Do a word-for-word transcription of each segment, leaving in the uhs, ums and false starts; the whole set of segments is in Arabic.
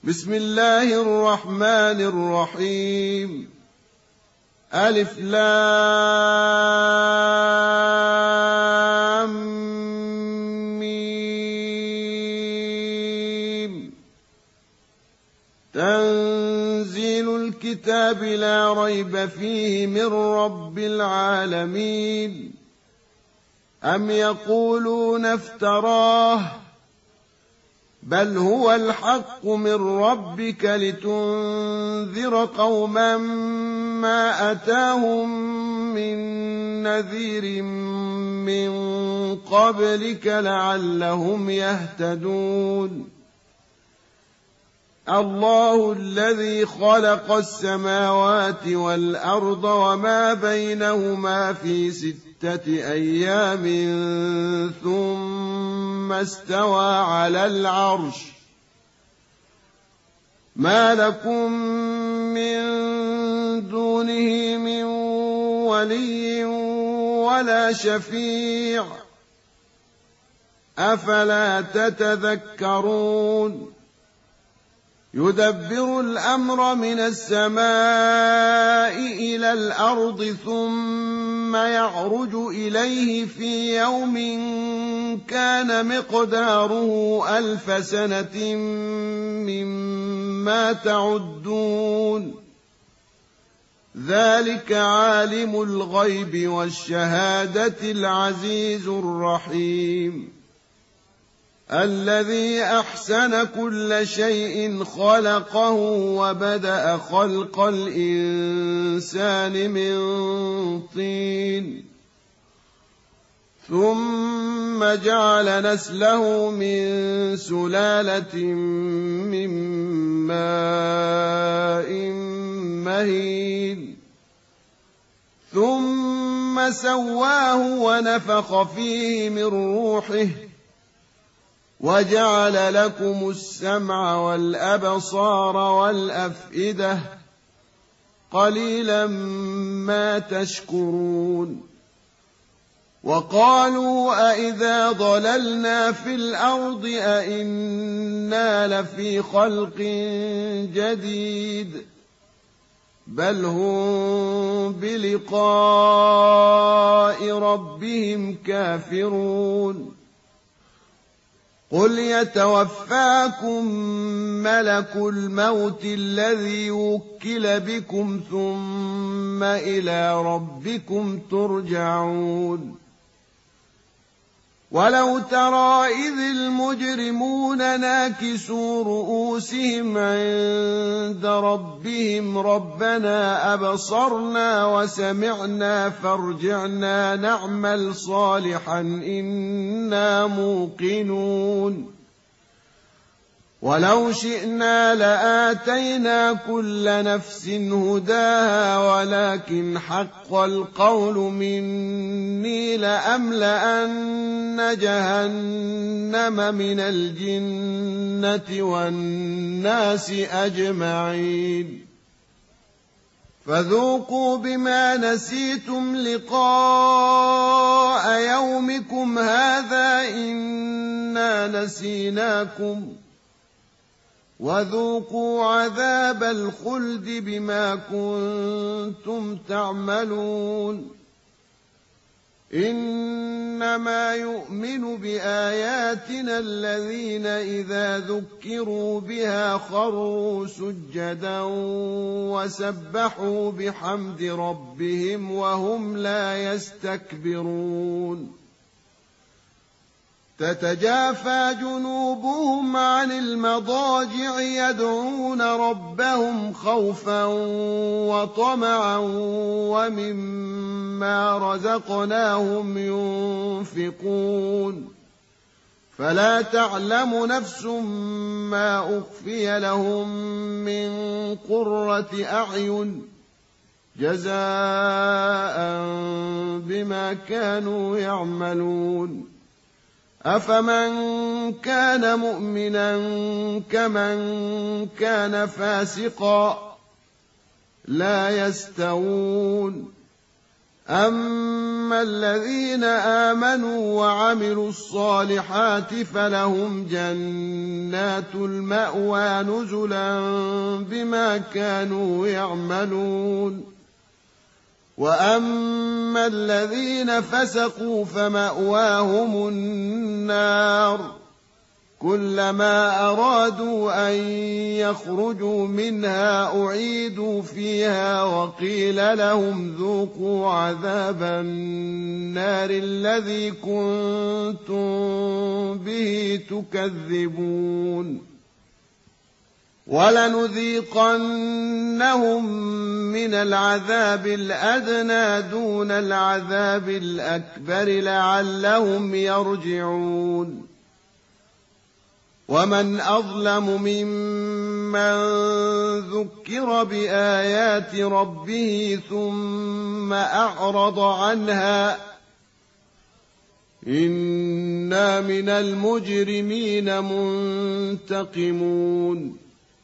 بسم الله الرحمن الرحيم. ألف لام ميم. تنزيل الكتاب لا ريب فيه من رب العالمين. أم يقولون افتراه بل هو الحق من ربك لتنذر قوما ما أتاهم من نذير من قبلك لعلهم يهتدون. الله الذي خلق السماوات والأرض وما بينهما في ستة أيام ثم استوى على العرش. ما لكم من دونه من ولي ولا شفيع أفلا تتذكرون. يدبر الأمر من السماء إلى الأرض ثم يعرج إليه في يوم كان مقداره ألف سنة مما تعدون. ذلك عالم الغيب والشهادة العزيز الرحيم. الذي أحسن كل شيء خلقه وبدأ خلق الإنسان من طين ثم جعل نسله من سلالة من ماء مهين ثم سواه ونفخ فيه من روحه وجعل لكم السمع والأبصار والأفئدة قليلا ما تشكرون. وقالوا أئذا ضللنا في الأرض أئنا لفي خلق جديد بل هم بلقاء ربهم كافرون. قل يتوفاكم ملك الموت الذي وكل بكم ثم إلى ربكم ترجعون. ولو ترى إذ المجرمون ناكسوا رؤوسهم عند ربهم ربنا أبصرنا وسمعنا فارجعنا نعمل صالحا إنا موقنون. ولو شئنا لآتينا كل نفس هداها ولكن حق القول مني لأملأن جهنم من الجنة والناس أجمعين. فذوقوا بما نسيتم لقاء يومكم هذا إنا نسيناكم وذوقوا عذاب الخلد بما كنتم تعملون. إنما يؤمن بآياتنا الذين إذا ذكروا بها خروا سجدا وسبحوا بحمد ربهم وهم لا يستكبرون. تتجافى جنوبهم عن المضاجع يدعون ربهم خوفا وطمعا ومما رزقناهم ينفقون. فلا تعلم نفس ما أخفي لهم من قرة أعين جزاء بما كانوا يعملون. أفمن كان مؤمنا كمن كان فاسقا لا يستوون. أما الذين آمنوا وعملوا الصالحات فلهم جنات المأوى نزلا بما كانوا يعملون وأما الذين فسقوا فمأواهم النار كلما أرادوا أن يخرجوا منها أعيدوا فيها وقيل لهم ذوقوا عذاب النار الذي كنتم به تكذبون ولنذيقنهم من العذاب الأدنى دون العذاب الأكبر لعلهم يرجعون ومن أظلم ممن ذكر بآيات ربه ثم أعرض عنها إنا من المجرمين منتقمون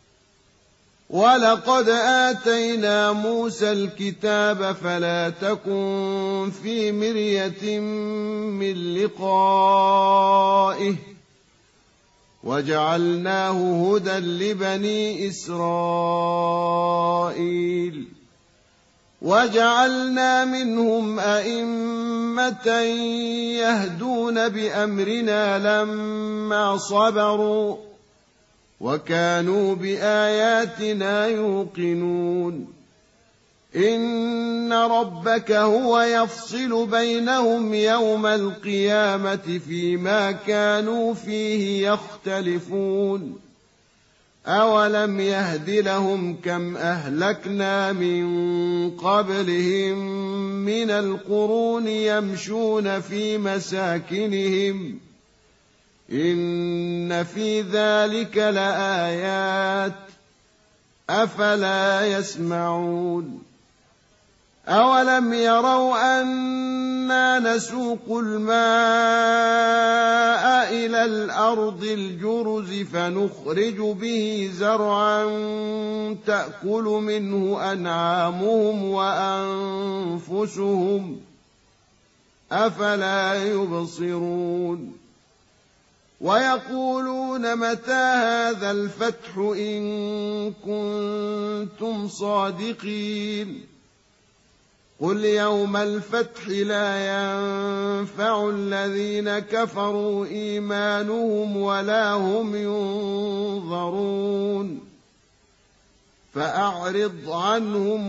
ولقد آتينا موسى الكتاب فلا تكن في مرية من لقائه وجعلناه هدى لبني إسرائيل وجعلنا منهم أئمة يهدون بأمرنا لما صبروا وكانوا بآياتنا يوقنون إن ربك هو يفصل بينهم يوم القيامة فيما كانوا فيه يختلفون أولم يهد لهم كم أهلكنا من قبلهم من القرون يمشون في مساكنهم إن في ذلك لآيات أفلا يسمعون أولم يروا أنا نسوق الماء إلى الأرض الجرز فنخرج به زرعا تأكل منه أنعامهم وأنفسهم أفلا يبصرون ويقولون متى هذا الفتح إن كنتم صادقين قل يوم الفتح لا ينفع الذين كفروا إيمانهم ولا هم ينظرون فأعرض عنهم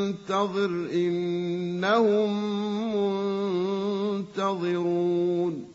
وانتظر إنهم منتظرون